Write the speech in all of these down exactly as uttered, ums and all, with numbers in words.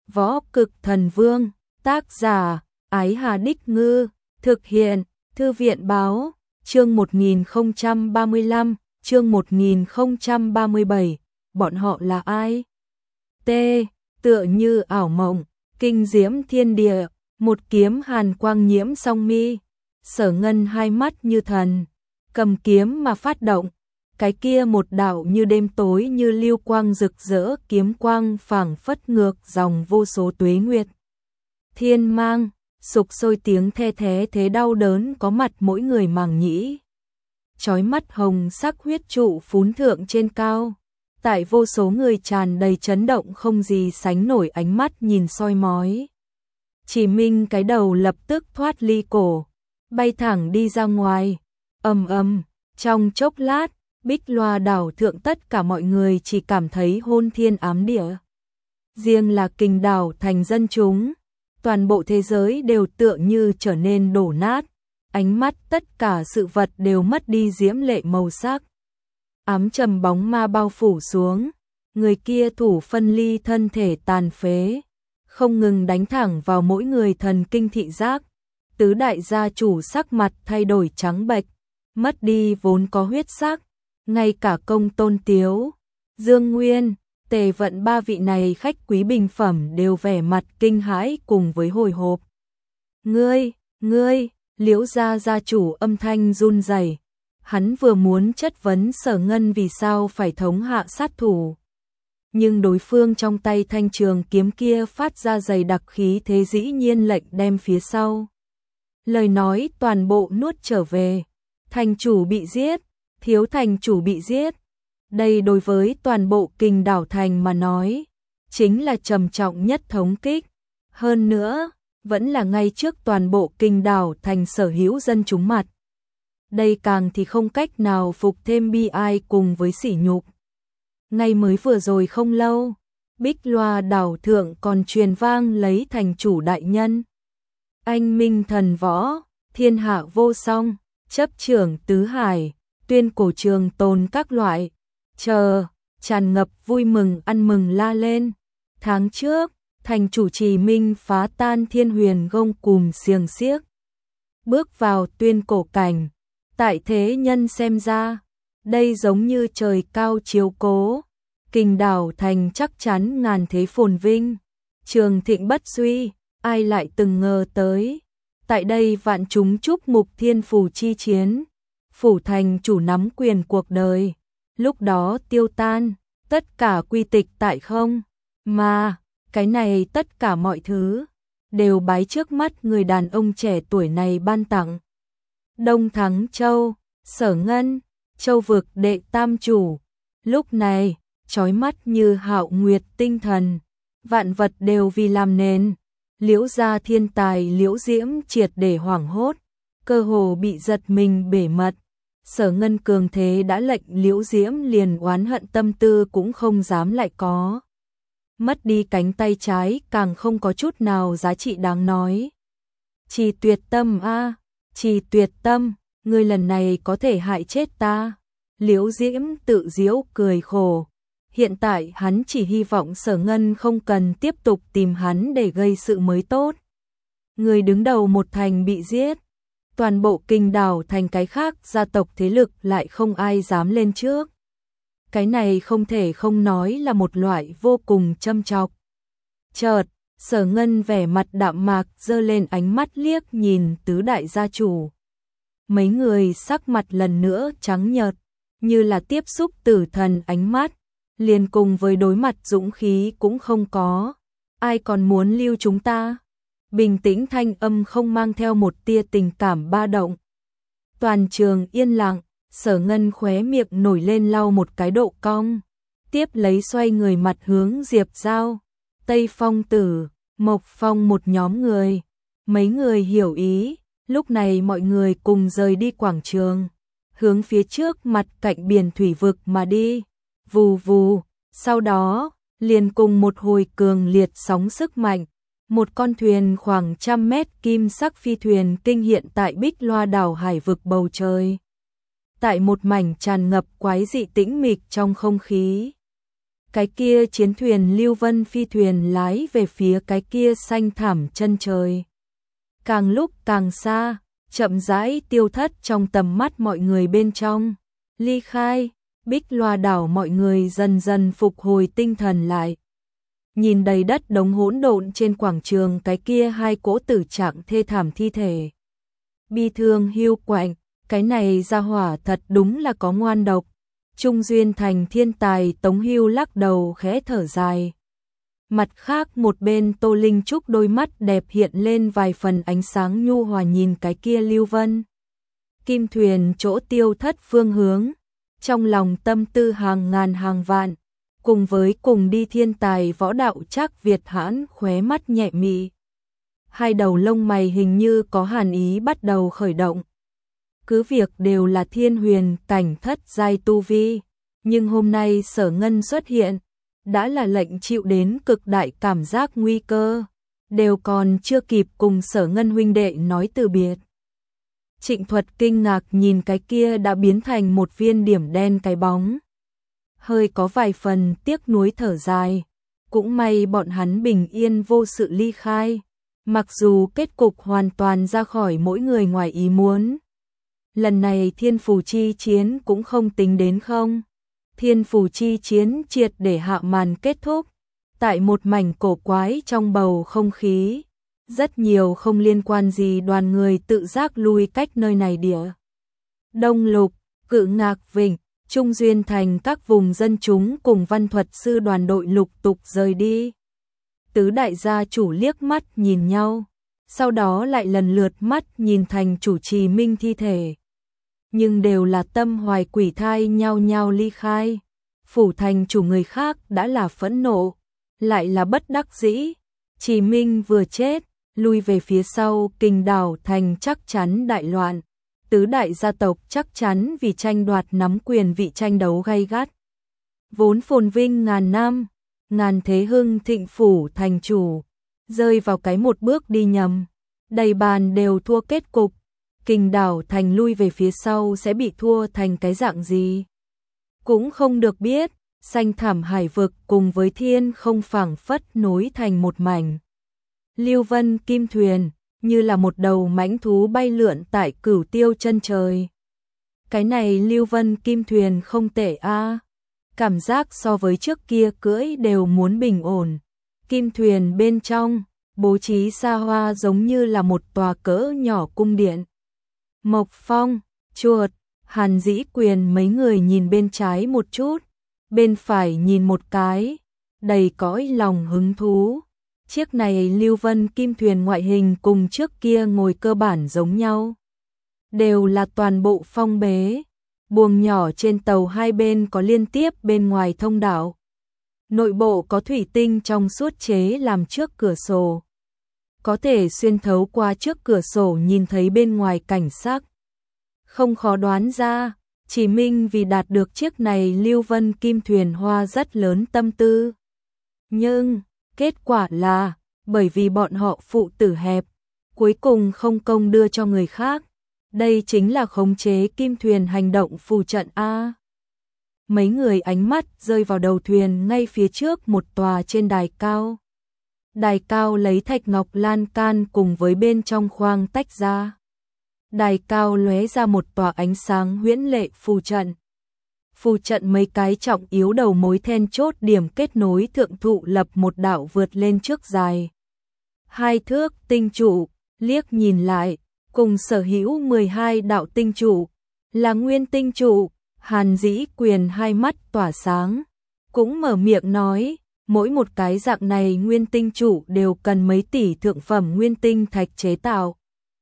Võ Cực Thần Vương, tác giả, Ái Hà Đích Ngư, thực hiện, Thư viện Báo, chương một nghìn không trăm ba mươi lăm, chương một nghìn không trăm ba mươi bảy, bọn họ là ai? T, tựa như ảo mộng, kinh diễm thiên địa, một kiếm hàn quang nhiễm song mi, Sở Ngân hai mắt như thần, cầm kiếm mà phát động, cái kia một đạo như đêm tối như lưu quang rực rỡ kiếm quang phảng phất ngược dòng vô số tuế nguyệt. Thiên mang, sục sôi tiếng the thế thế đau đớn có mặt mỗi người màng nhĩ. Chói mắt hồng sắc huyết trụ phún thượng trên cao, tại vô số người tràn đầy chấn động không gì sánh nổi ánh mắt nhìn soi mói. Chỉ Minh cái đầu lập tức thoát ly cổ, bay thẳng đi ra ngoài, ầm ầm, trong chốc lát, Bích Loa đảo thượng tất cả mọi người chỉ cảm thấy hôn thiên ám địa. Riêng là Kình đảo thành dân chúng, toàn bộ thế giới đều tựa như trở nên đổ nát, ánh mắt tất cả sự vật đều mất đi diễm lệ màu sắc. Ám trầm bóng ma bao phủ xuống, người kia thủ phân ly thân thể tàn phế, không ngừng đánh thẳng vào mỗi người thần kinh thị giác. Tứ đại gia chủ sắc mặt thay đổi trắng bệch, mất đi vốn có huyết sắc, ngay cả Công Tôn Tiếu, Dương Nguyên, Tề Vận ba vị này khách quý bình phẩm đều vẻ mặt kinh hãi cùng với hồi hộp. Ngươi, ngươi, Liễu gia gia chủ âm thanh run rẩy. Hắn vừa muốn chất vấn Sở Ngân vì sao phải thống hạ sát thủ, nhưng đối phương trong tay thanh trường kiếm kia phát ra dày đặc khí thế dĩ nhiên lệnh đem phía sau. Lời nói toàn bộ nuốt trở về, thành chủ bị giết, thiếu thành chủ bị giết. Đây đối với toàn bộ Kình đảo thành mà nói, chính là trầm trọng nhất thống kích. Hơn nữa, vẫn là ngay trước toàn bộ Kình đảo thành sở hữu dân chúng mặt. Đây càng thì không cách nào phục thêm bi ai cùng với sỉ nhục. Ngay mới vừa rồi không lâu, Bích Loa đảo thượng còn truyền vang lấy thành chủ đại nhân. Anh minh thần võ, thiên hạ vô song, chấp trưởng tứ hải, tuyên cổ trường tồn các loại, chờ, tràn ngập vui mừng ăn mừng la lên. Tháng trước, thành chủ Trì Minh phá tan thiên huyền gông cùm xiềng xiếc, bước vào tuyên cổ cảnh. Tại thế nhân xem ra, đây giống như trời cao chiếu cố, Kình đảo thành chắc chắn ngàn thế phồn vinh, trường thịnh bất suy, ai lại từng ngờ tới. Tại đây vạn chúng chúc mục thiên phủ chi chiến, phủ thành chủ nắm quyền cuộc đời, lúc đó tiêu tan, tất cả quy tịch tại không, mà, cái này tất cả mọi thứ, đều bái trước mắt người đàn ông trẻ tuổi này ban tặng. Đông Thắng Châu, Sở Ngân, Châu vực đệ tam chủ, lúc này, chói mắt như hạo nguyệt tinh thần, vạn vật đều vì làm nền. Liễu gia thiên tài Liễu Diễm triệt để hoảng hốt, cơ hồ bị giật mình bể mật. Sở Ngân cường thế đã lệnh Liễu Diễm liền oán hận tâm tư cũng không dám lại có. Mất đi cánh tay trái càng không có chút nào giá trị đáng nói. Trì Tuyệt Tâm a, à, Trì Tuyệt Tâm, ngươi lần này có thể hại chết ta. Liễu Diễm tự giễu cười khổ. Hiện tại hắn chỉ hy vọng Sở Ngân không cần tiếp tục tìm hắn để gây sự mới tốt. Người đứng đầu một thành bị giết, toàn bộ Kình đảo thành cái khác gia tộc thế lực lại không ai dám lên trước. Cái này không thể không nói là một loại vô cùng châm chọc. Chợt, Sở Ngân vẻ mặt đạm mạc giơ lên ánh mắt liếc nhìn tứ đại gia chủ. Mấy người sắc mặt lần nữa trắng nhợt, như là tiếp xúc tử thần ánh mắt, liền cùng với đối mặt dũng khí cũng không có. Ai còn muốn lưu chúng ta? Bình tĩnh thanh âm không mang theo một tia tình cảm ba động. Toàn trường yên lặng, Sở Ngân khóe miệng nổi lên lau một cái độ cong, tiếp lấy xoay người mặt hướng Diệp Giao, Tây Phong Tử, Mộc Phong một nhóm người. Mấy người hiểu ý, lúc này mọi người cùng rời đi quảng trường, hướng phía trước mặt cạnh biển thủy vực mà đi. Vù vù, sau đó, liền cùng một hồi cường liệt sóng sức mạnh, một con thuyền khoảng trăm mét kim sắc phi thuyền kinh hiện tại Bích Loa đảo hải vực bầu trời. Tại một mảnh tràn ngập quái dị tĩnh mịch trong không khí, Cái kia chiến thuyền Lưu Vân phi thuyền lái về phía cái kia xanh thẳm chân trời. Càng lúc càng xa, chậm rãi tiêu thất trong tầm mắt mọi người bên trong. Ly khai, Bích Loa đảo mọi người dần dần phục hồi tinh thần lại. Nhìn đầy đất đống hỗn độn trên quảng trường cái kia hai cỗ tử trạng thê thảm thi thể. Bi thương hiu quạnh, cái này ra hỏa thật đúng là có ngoan độc. Trung Duyên Thành thiên tài Tống Hưu lắc đầu khẽ thở dài. Mặt khác một bên Tô Linh Trúc đôi mắt đẹp hiện lên vài phần ánh sáng nhu hòa nhìn cái kia Lưu Vân Kim thuyền chỗ tiêu thất phương hướng. Trong lòng tâm tư hàng ngàn hàng vạn, cùng với cùng đi thiên tài võ đạo Trác Việt Hãn khóe mắt nhẹ mị. Hai đầu lông mày hình như có hàn ý bắt đầu khởi động. Cứ việc đều là thiên huyền cảnh thất giai tu vi, nhưng hôm nay Sở Ngân xuất hiện, đã là lệnh chịu đến cực đại cảm giác nguy cơ, đều còn chưa kịp cùng Sở Ngân huynh đệ nói từ biệt. Trịnh Thuật kinh ngạc nhìn cái kia đã biến thành một viên điểm đen cái bóng. Hơi có vài phần tiếc nuối thở dài, cũng may bọn hắn bình yên vô sự ly khai, mặc dù kết cục hoàn toàn ra khỏi mỗi người ngoài ý muốn. Lần này thiên phù chi chiến cũng không tính đến không. Thiên phù chi chiến triệt để hạ màn kết thúc, tại một mảnh cổ quái trong bầu không khí. Rất nhiều không liên quan gì đoàn người tự giác lui cách nơi này địa. Đông Lục, Cự Ngạc Vịnh, Trung Duyên Thành các vùng dân chúng cùng văn thuật sư đoàn đội lục tục rời đi. Tứ đại gia chủ liếc mắt nhìn nhau, sau đó lại lần lượt mắt nhìn thành chủ Trì Minh thi thể. Nhưng đều là tâm hoài quỷ thai nhau nhau ly khai. Phủ thành chủ người khác đã là phẫn nộ, lại là bất đắc dĩ. Trì Minh vừa chết, lui về phía sau Kình Đảo thành chắc chắn đại loạn. Tứ đại gia tộc chắc chắn vì tranh đoạt nắm quyền vị tranh đấu gay gắt. Vốn phồn vinh ngàn năm, ngàn thế hưng thịnh phủ thành chủ, rơi vào cái một bước đi nhầm. Đầy bàn đều thua kết cục. Kình Đảo thành lui về phía sau sẽ bị thua thành cái dạng gì? Cũng không được biết, xanh thảm hải vực cùng với thiên không phảng phất nối thành một mảnh. Lưu Vân Kim thuyền, như là một đầu mãnh thú bay lượn tại cửu tiêu chân trời. Cái này Lưu Vân Kim thuyền không tệ a, cảm giác so với trước kia cưỡi đều muốn bình ổn. Kim thuyền bên trong, bố trí xa hoa giống như là một tòa cỡ nhỏ cung điện. Mộc Phong, Chuột, Hàn Dĩ Quyền mấy người nhìn bên trái một chút, bên phải nhìn một cái, đầy cõi lòng hứng thú. Chiếc này Lưu Vân Kim thuyền ngoại hình cùng trước kia ngồi cơ bản giống nhau. Đều là toàn bộ phong bế, buồng nhỏ trên tàu hai bên có liên tiếp bên ngoài thông đạo. Nội bộ có thủy tinh trong suốt chế làm trước cửa sổ. Có thể xuyên thấu qua trước cửa sổ nhìn thấy bên ngoài cảnh sắc. Không khó đoán ra, Chỉ Minh vì đạt được chiếc này Lưu Vân Kim thuyền hoa rất lớn tâm tư. Nhưng, kết quả là, bởi vì bọn họ phụ tử hẹp, cuối cùng không công đưa cho người khác. Đây chính là khống chế kim thuyền hành động phù trận A. Mấy người ánh mắt rơi vào đầu thuyền ngay phía trước một tòa trên đài cao. Đài cao lấy thạch ngọc lan can cùng với bên trong khoang tách ra. Đài cao lóe ra một tòa ánh sáng huyễn lệ phù trận. Phù trận mấy cái trọng yếu đầu mối then chốt điểm kết nối thượng thụ lập một đạo vượt lên trước dài. Hai thước tinh trụ, liếc nhìn lại, cùng sở hữu mười hai đạo tinh trụ, là nguyên tinh trụ. Hàn Dĩ Quyền hai mắt tỏa sáng, cũng mở miệng nói, mỗi một cái dạng này nguyên tinh trụ đều cần mấy tỷ thượng phẩm nguyên tinh thạch chế tạo.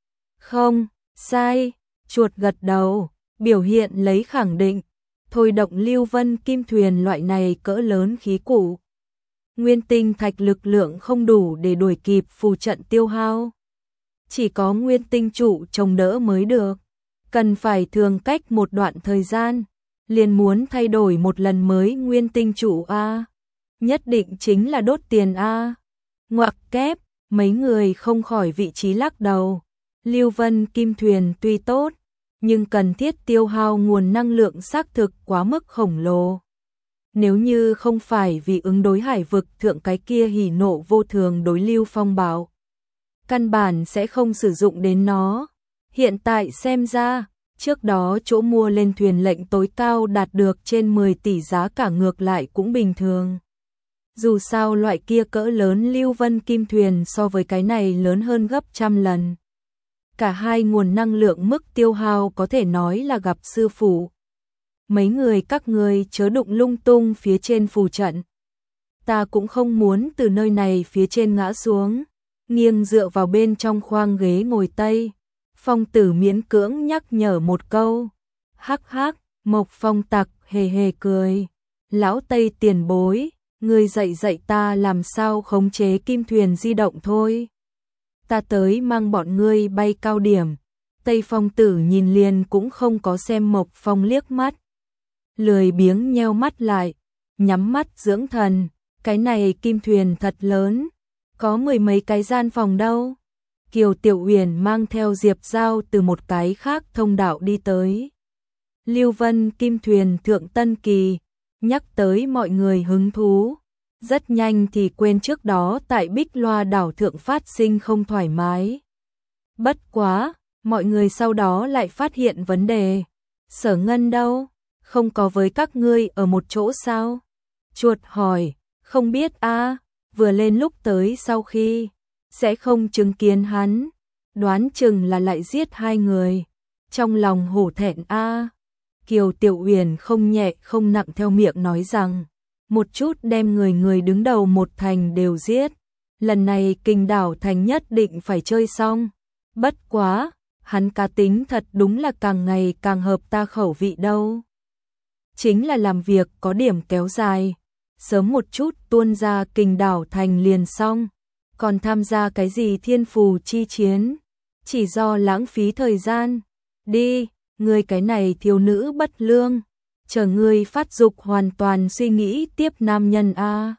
Không, sai, Chuột gật đầu, biểu hiện lấy khẳng định, thôi động Lưu Vân Kim thuyền loại này cỡ lớn khí cụ. Nguyên tinh thạch lực lượng không đủ để đuổi kịp phù trận tiêu hao. Chỉ có nguyên tinh trụ chống đỡ mới được. Cần phải thường cách một đoạn thời gian, liền muốn thay đổi một lần mới nguyên tinh trụ A. Nhất định chính là đốt tiền A. Ngoặc kép, mấy người không khỏi vị trí lắc đầu. Lưu Vân Kim thuyền tuy tốt, nhưng cần thiết tiêu hao nguồn năng lượng xác thực quá mức khổng lồ. Nếu như không phải vì ứng đối hải vực thượng cái kia hỉ nộ vô thường đối Lưu Phong bảo, căn bản sẽ không sử dụng đến nó. Hiện tại xem ra, trước đó chỗ mua lên thuyền lệnh tối cao đạt được trên mười tỷ giá cả ngược lại cũng bình thường. Dù sao loại kia cỡ lớn Lưu Vân Kim thuyền so với cái này lớn hơn gấp trăm lần. Cả hai nguồn năng lượng mức tiêu hao có thể nói là gặp sư phụ. Mấy người các ngươi chớ đụng lung tung phía trên phù trận. Ta cũng không muốn từ nơi này phía trên ngã xuống. Nghiêng dựa vào bên trong khoang ghế ngồi Tây. Phong Tử miễn cưỡng nhắc nhở một câu. Hắc hắc, Mộc Phong tặc hề hề cười. Lão Tây tiền bối, ngươi dạy dạy ta làm sao khống chế kim thuyền di động thôi. Ta tới mang bọn ngươi bay cao điểm. Tây Phong Tử nhìn liền cũng không có xem Mộc Phong liếc mắt. Lười biếng nheo mắt lại, nhắm mắt dưỡng thần. Cái này kim thuyền thật lớn, có mười mấy cái gian phòng đâu. Kiều Tiểu Uyển mang theo Diệp Giao từ một cái khác thông đạo đi tới. Lưu Vân Kim thuyền thượng tân kỳ, nhắc tới mọi người hứng thú. Rất nhanh thì quên trước đó tại Bích Loa đảo thượng phát sinh không thoải mái. Bất quá, mọi người sau đó lại phát hiện vấn đề. Sở Ngân đâu? Không có với các ngươi ở một chỗ sao? Chuột hỏi, không biết a, vừa lên lúc tới sau khi, sẽ không chứng kiến hắn, đoán chừng là lại giết hai người. Trong lòng hổ thẹn a. Kiều Tiểu Uyển không nhẹ không nặng theo miệng nói rằng, một chút đem người người đứng đầu một thành đều giết. Lần này Kình Đảo thành nhất định phải chơi xong. Bất quá, hắn cá tính thật đúng là càng ngày càng hợp ta khẩu vị đâu. Chính là làm việc có điểm kéo dài, sớm một chút tuôn ra Kình Đảo thành liền xong, còn tham gia cái gì thiên phù chi chiến, chỉ do lãng phí thời gian. Đi, ngươi cái này thiếu nữ bất lương, chờ ngươi phát dục hoàn toàn suy nghĩ tiếp nam nhân a.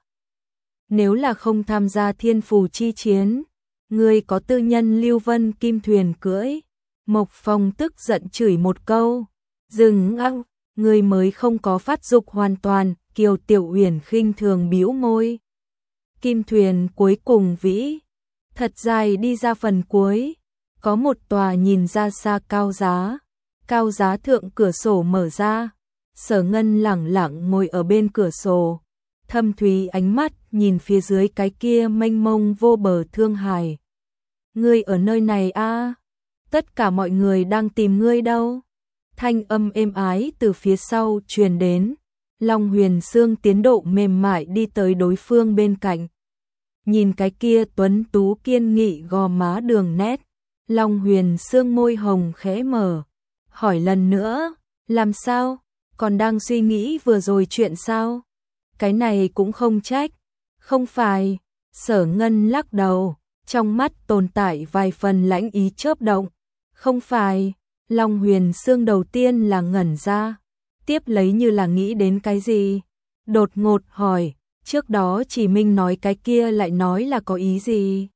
Nếu là không tham gia thiên phù chi chiến, ngươi có tư nhân Lưu Vân Kim thuyền cưỡi. Mộc Phong tức giận chửi một câu, dừng ăng, ngươi mới không có phát dục hoàn toàn. Kiều Tiểu Uyển khinh thường bĩu môi. Kim thuyền cuối cùng vĩ, thật dài đi ra phần cuối, có một tòa nhìn ra xa cao giá, cao giá thượng cửa sổ mở ra, Sở Ngân lẳng lặng ngồi ở bên cửa sổ, thâm thúy ánh mắt nhìn phía dưới cái kia mênh mông vô bờ thương hải. Ngươi ở nơi này a? Tất cả mọi người đang tìm ngươi đâu? Thanh âm êm ái từ phía sau truyền đến. Long Huyền Sương tiến độ mềm mại đi tới đối phương bên cạnh. Nhìn cái kia tuấn tú kiên nghị gò má đường nét, Long Huyền Sương môi hồng khẽ mở, hỏi lần nữa, làm sao? Còn đang suy nghĩ vừa rồi chuyện sao? Cái này cũng không trách. Không phải, Sở Ngân lắc đầu, trong mắt tồn tại vài phần lãnh ý chớp động. Không phải, Long Huyền Sương đầu tiên là ngẩn ra, tiếp lấy như là nghĩ đến cái gì, đột ngột hỏi, trước đó Chỉ Minh nói cái kia lại nói là có ý gì?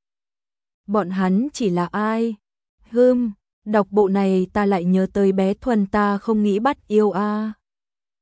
Bọn hắn chỉ là ai? Hừm, đọc bộ này ta lại nhớ tới bé Thuần ta không nghĩ bắt yêu a.